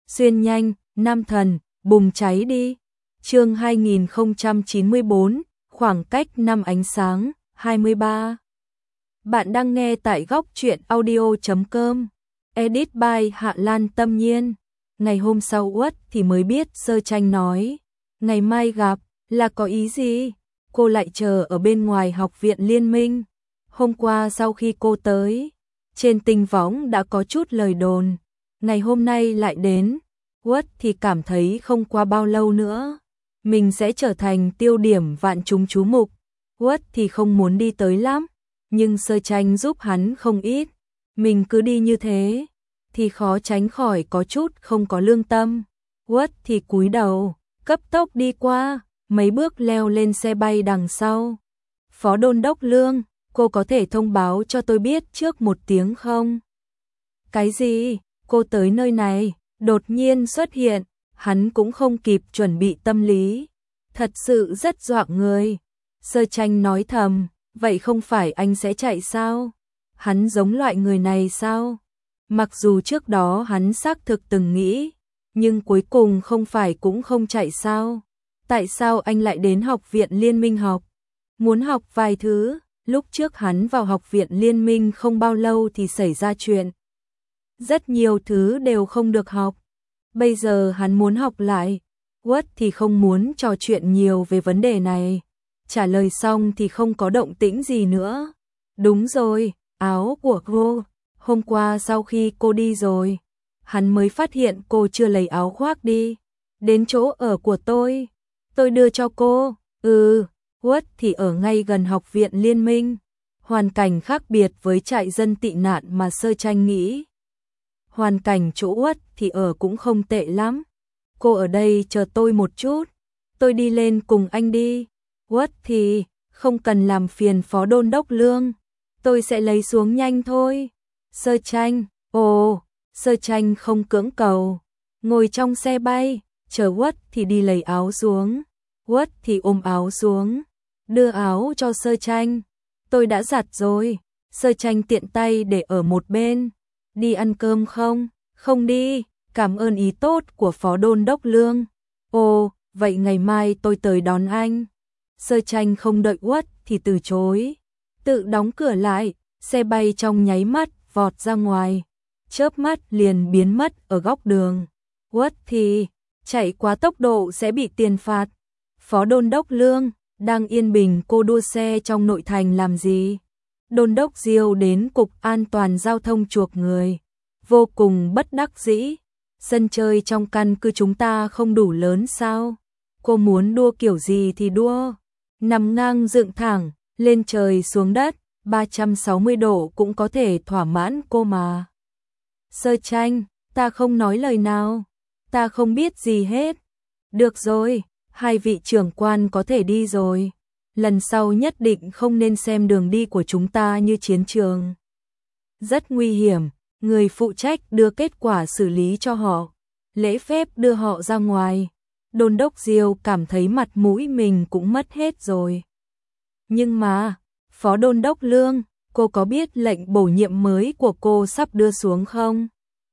xuyên nhanh, nam thần, bùng cháy đi. Chương 2094, khoảng cách năm ánh sáng, 23. Bạn đang nghe tại góc truyện audio.com. Edit by Hạ Lan Tâm Nhiên. Ngày hôm sau Uất thì mới biết Sơ Tranh nói, ngày mai gặp, là có ý gì? Cô lại chờ ở bên ngoài học viện Liên Minh. Hôm qua sau khi cô tới, trên tinh võng đã có chút lời đồn. Ngày hôm nay lại đến, Uất thì cảm thấy không qua bao lâu nữa, mình sẽ trở thành tiêu điểm vạn chúng chú mục. Uất thì không muốn đi tới lắm, nhưng Sơ Tranh giúp hắn không ít. Mình cứ đi như thế, thì khó tránh khỏi có chút không có lương tâm. Uất thì cúi đầu, cấp tốc đi qua, mấy bước leo lên xe bay đằng sau. Phó Đôn Đốc Lương, cô có thể thông báo cho tôi biết trước một tiếng không? Cái gì? Cô tới nơi này, đột nhiên xuất hiện, hắn cũng không kịp chuẩn bị tâm lý. Thật sự rất dọa người. Sơ Tranh nói thầm, vậy không phải anh sẽ chạy sao? Hắn giống loại người này sao? Mặc dù trước đó hắn xác thực từng nghĩ, nhưng cuối cùng không phải cũng không chạy sao? Tại sao anh lại đến học viện Liên Minh học? Muốn học vài thứ, lúc trước hắn vào học viện Liên Minh không bao lâu thì xảy ra chuyện. Rất nhiều thứ đều không được học. Bây giờ hắn muốn học lại. Uất thì không muốn trò chuyện nhiều về vấn đề này. Trả lời xong thì không có động tĩnh gì nữa. Đúng rồi, áo của cô. Hôm qua sau khi cô đi rồi, hắn mới phát hiện cô chưa lấy áo khoác đi. Đến chỗ ở của tôi đưa cho cô. Uất thì ở ngay gần học viện Liên Minh. Hoàn cảnh khác biệt với trại dân tị nạn mà Sơ Tranh nghĩ. Hoàn cảnh chỗ Uất thì ở cũng không tệ lắm. Cô ở đây chờ tôi một chút, tôi đi lên cùng anh đi. Uất thì, không cần làm phiền Phó Đôn Đốc Lương, tôi sẽ lấy xuống nhanh thôi. Sơ Tranh, Sơ Tranh không cưỡng cầu, ngồi trong xe bay, chờ Uất thì đi lấy áo xuống. Uất thì ôm áo xuống, đưa áo cho Sơ Tranh. Tôi đã giặt rồi. Sơ Tranh tiện tay để ở một bên. Đi ăn cơm không? Không đi, cảm ơn ý tốt của Phó Đôn Đốc Lương. Vậy ngày mai tôi tới đón anh. Sơ Tranh không đợi Uất thì từ chối. Tự đóng cửa lại, xe bay trong nháy mắt vọt ra ngoài. Chớp mắt liền biến mất ở góc đường. Uất thì, chạy quá tốc độ sẽ bị tiền phạt. Phó Đôn Đốc Lương, đang yên bình cô đua xe trong nội thành làm gì? Đôn đốc Diêu đến Cục An toàn Giao thông chuộc người. Vô cùng bất đắc dĩ. Sân chơi trong căn cứ chúng ta không đủ lớn sao? Cô muốn đua kiểu gì thì đua. Nằm ngang dựng thẳng, lên trời xuống đất, 360 độ cũng có thể thỏa mãn cô mà. Sơ Tranh, ta không nói lời nào. Ta không biết gì hết. Được rồi, hai vị trưởng quan có thể đi rồi. Lần sau nhất định không nên xem đường đi của chúng ta như chiến trường. Rất nguy hiểm, người phụ trách đưa kết quả xử lý cho họ. Lễ phép đưa họ ra ngoài. Đôn đốc Diêu cảm thấy mặt mũi mình cũng mất hết rồi. Nhưng mà, Phó Đôn Đốc Lương, cô có biết lệnh bổ nhiệm mới của cô sắp đưa xuống không?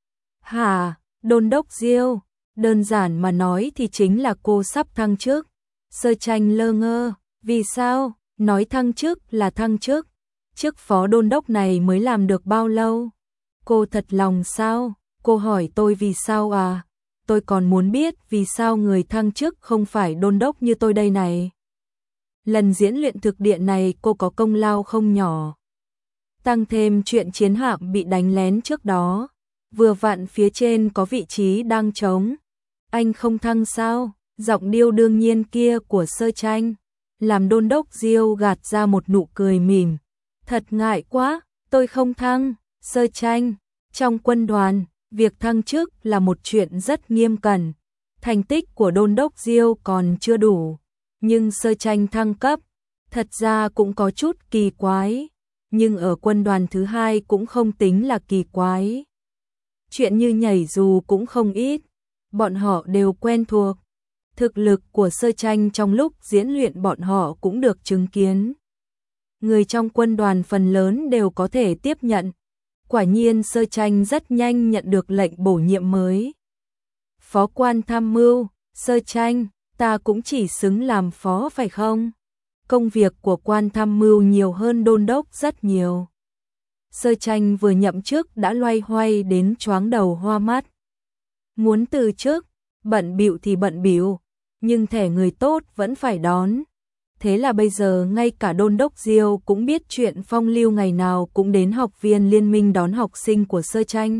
Hả, Đôn đốc Diêu, đơn giản mà nói thì chính là cô sắp thăng chức. Sơ Tranh lơ ngơ. Vì sao? Nói thăng chức là thăng chức. Chức phó đôn đốc này mới làm được bao lâu? Cô thật lòng sao? Cô hỏi tôi vì sao à? Tôi còn muốn biết vì sao người thăng chức không phải đôn đốc như tôi đây này. Lần diễn luyện thực địa này cô có công lao không nhỏ. Tăng thêm chuyện chiến hạm bị đánh lén trước đó. Vừa vặn phía trên có vị trí đang trống. Anh không thăng sao? Giọng điệu đương nhiên kia của Sơ Tranh làm đôn đốc Diêu gạt ra một nụ cười mỉm. Thật ngại quá, tôi không thăng. Sơ Tranh, trong quân đoàn, việc thăng chức là một chuyện rất nghiêm cẩn. Thành tích của đôn đốc Diêu còn chưa đủ, nhưng Sơ Tranh thăng cấp, thật ra cũng có chút kỳ quái. Nhưng ở quân đoàn thứ hai cũng không tính là kỳ quái. Chuyện như nhảy dù cũng không ít, bọn họ đều quen thuộc. Thực lực của Sơ Tranh trong lúc diễn luyện bọn họ cũng được chứng kiến. Người trong quân đoàn phần lớn đều có thể tiếp nhận. Quả nhiên Sơ Tranh rất nhanh nhận được lệnh bổ nhiệm mới. Phó quan tham mưu, Sơ Tranh, ta cũng chỉ xứng làm phó phải không? Công việc của quan tham mưu nhiều hơn đôn đốc rất nhiều. Sơ Tranh vừa nhậm chức đã loay hoay đến choáng đầu hoa mắt. Muốn từ chức, bận bịu thì bận bịu, nhưng thẻ người tốt vẫn phải đón. Thế là bây giờ ngay cả đôn đốc Diêu cũng biết chuyện Phong Lưu ngày nào cũng đến học viên liên minh đón học sinh của Sơ Tranh.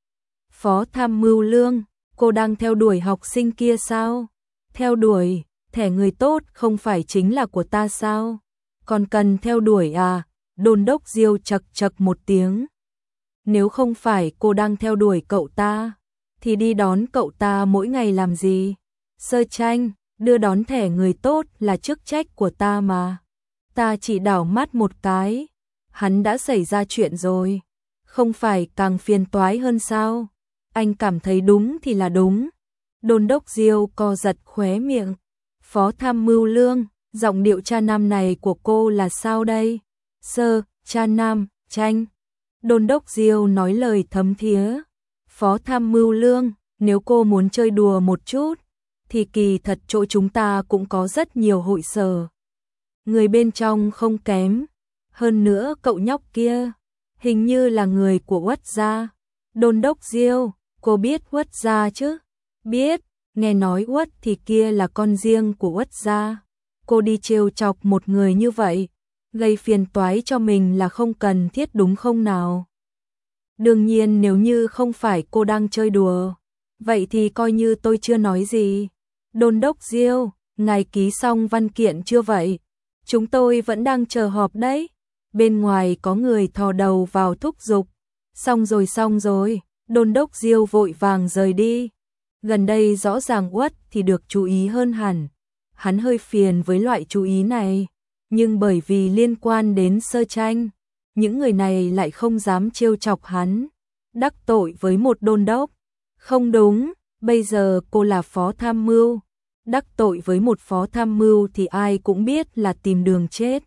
Phó tham mưu Lương, cô đang theo đuổi học sinh kia sao? Theo đuổi, thẻ người tốt không phải chính là của ta sao? Còn cần theo đuổi à? Đôn đốc Diêu chậc chậc một tiếng. Nếu không phải cô đang theo đuổi cậu ta, thì đi đón cậu ta mỗi ngày làm gì? Sơ Tranh, đưa đón thẻ người tốt là chức trách của ta mà. Ta chỉ đảo mắt một cái, hắn đã xảy ra chuyện rồi. Không phải càng phiền toái hơn sao? Anh cảm thấy đúng thì là đúng. Đôn đốc Diêu co giật khóe miệng. Phó tham mưu Lương, giọng điệu cha nam này của cô là sao đây? Sơ, cha nam, Tranh. Đôn đốc Diêu nói lời thấm thía. Phó tham mưu Lương, nếu cô muốn chơi đùa một chút, thì kỳ thật chỗ chúng ta cũng có rất nhiều hội sở. Người bên trong không kém. Hơn nữa cậu nhóc kia, hình như là người của Uất gia. Đôn đốc Diêu, cô biết Uất gia chứ? Biết, nghe nói Uất thì kia là con riêng của Uất gia. Cô đi trêu chọc một người như vậy, gây phiền toái cho mình là không cần thiết đúng không nào? Đương nhiên nếu như không phải cô đang chơi đùa, vậy thì coi như tôi chưa nói gì. Đôn đốc Diêu, ngài ký xong văn kiện chưa vậy? Chúng tôi vẫn đang chờ họp đấy. Bên ngoài có người thò đầu vào thúc giục. Xong rồi, đôn đốc Diêu vội vàng rời đi. Gần đây rõ ràng Uất thì được chú ý hơn hẳn. Hắn hơi phiền với loại chú ý này, nhưng bởi vì liên quan đến Sơ Tranh, những người này lại không dám trêu chọc hắn. Đắc tội với một đôn đốc. Không đúng, bây giờ cô là phó tham mưu. Đắc tội với một phó tham mưu thì ai cũng biết là tìm đường chết.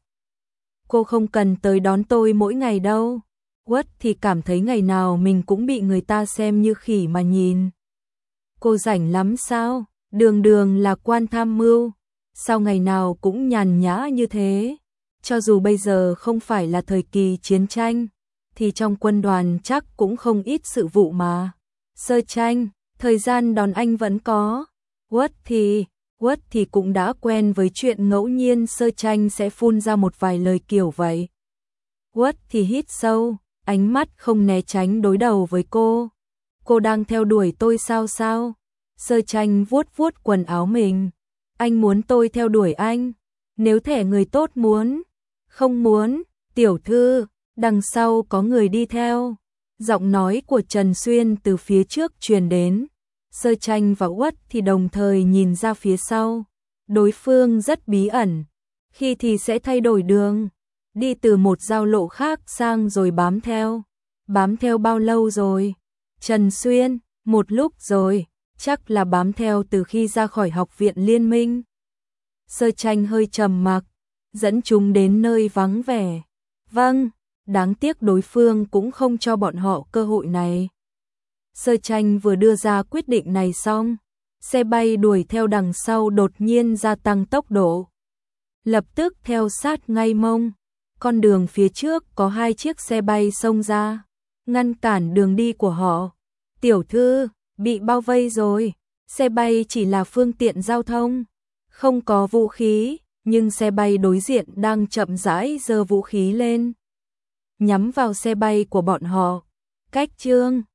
Cô không cần tới đón tôi mỗi ngày đâu. Uất thì cảm thấy ngày nào mình cũng bị người ta xem như khỉ mà nhìn. Cô rảnh lắm sao? Đường đường là quan tham mưu, sao ngày nào cũng nhàn nhã như thế? Cho dù bây giờ không phải là thời kỳ chiến tranh, thì trong quân đoàn chắc cũng không ít sự vụ mà. Sơ Tranh, thời gian đón anh vẫn có. Uất thì cũng đã quen với chuyện ngẫu nhiên Sơ Tranh sẽ phun ra một vài lời kiểu vậy. Uất thì hít sâu, ánh mắt không né tránh đối đầu với cô. Cô đang theo đuổi tôi sao? Sơ Tranh vuốt quần áo mình. Anh muốn tôi theo đuổi anh? Nếu thẻ người tốt muốn. Không muốn, tiểu thư, đằng sau có người đi theo. Giọng nói của Trần Xuyên từ phía trước truyền đến. Sơ Tranh và Uất thì đồng thời nhìn ra phía sau. Đối phương rất bí ẩn. Khi thì sẽ thay đổi đường, đi từ một giao lộ khác sang rồi bám theo. Bám theo bao lâu rồi? Trần Xuyên, một lúc rồi, chắc là bám theo từ khi ra khỏi học viện liên minh. Sơ Tranh hơi trầm mặc, dẫn chúng đến nơi vắng vẻ. Vâng, đáng tiếc đối phương cũng không cho bọn họ cơ hội này. Sơ Tranh vừa đưa ra quyết định này xong, xe bay đuổi theo đằng sau đột nhiên gia tăng tốc độ. Lập tức theo sát ngay mông, con đường phía trước có 2 chiếc xe bay xông ra, ngăn cản đường đi của họ. Tiểu thư, bị bao vây rồi, xe bay chỉ là phương tiện giao thông, không có vũ khí, nhưng xe bay đối diện đang chậm rãi giơ vũ khí lên, nhắm vào xe bay của bọn họ. Cách Trương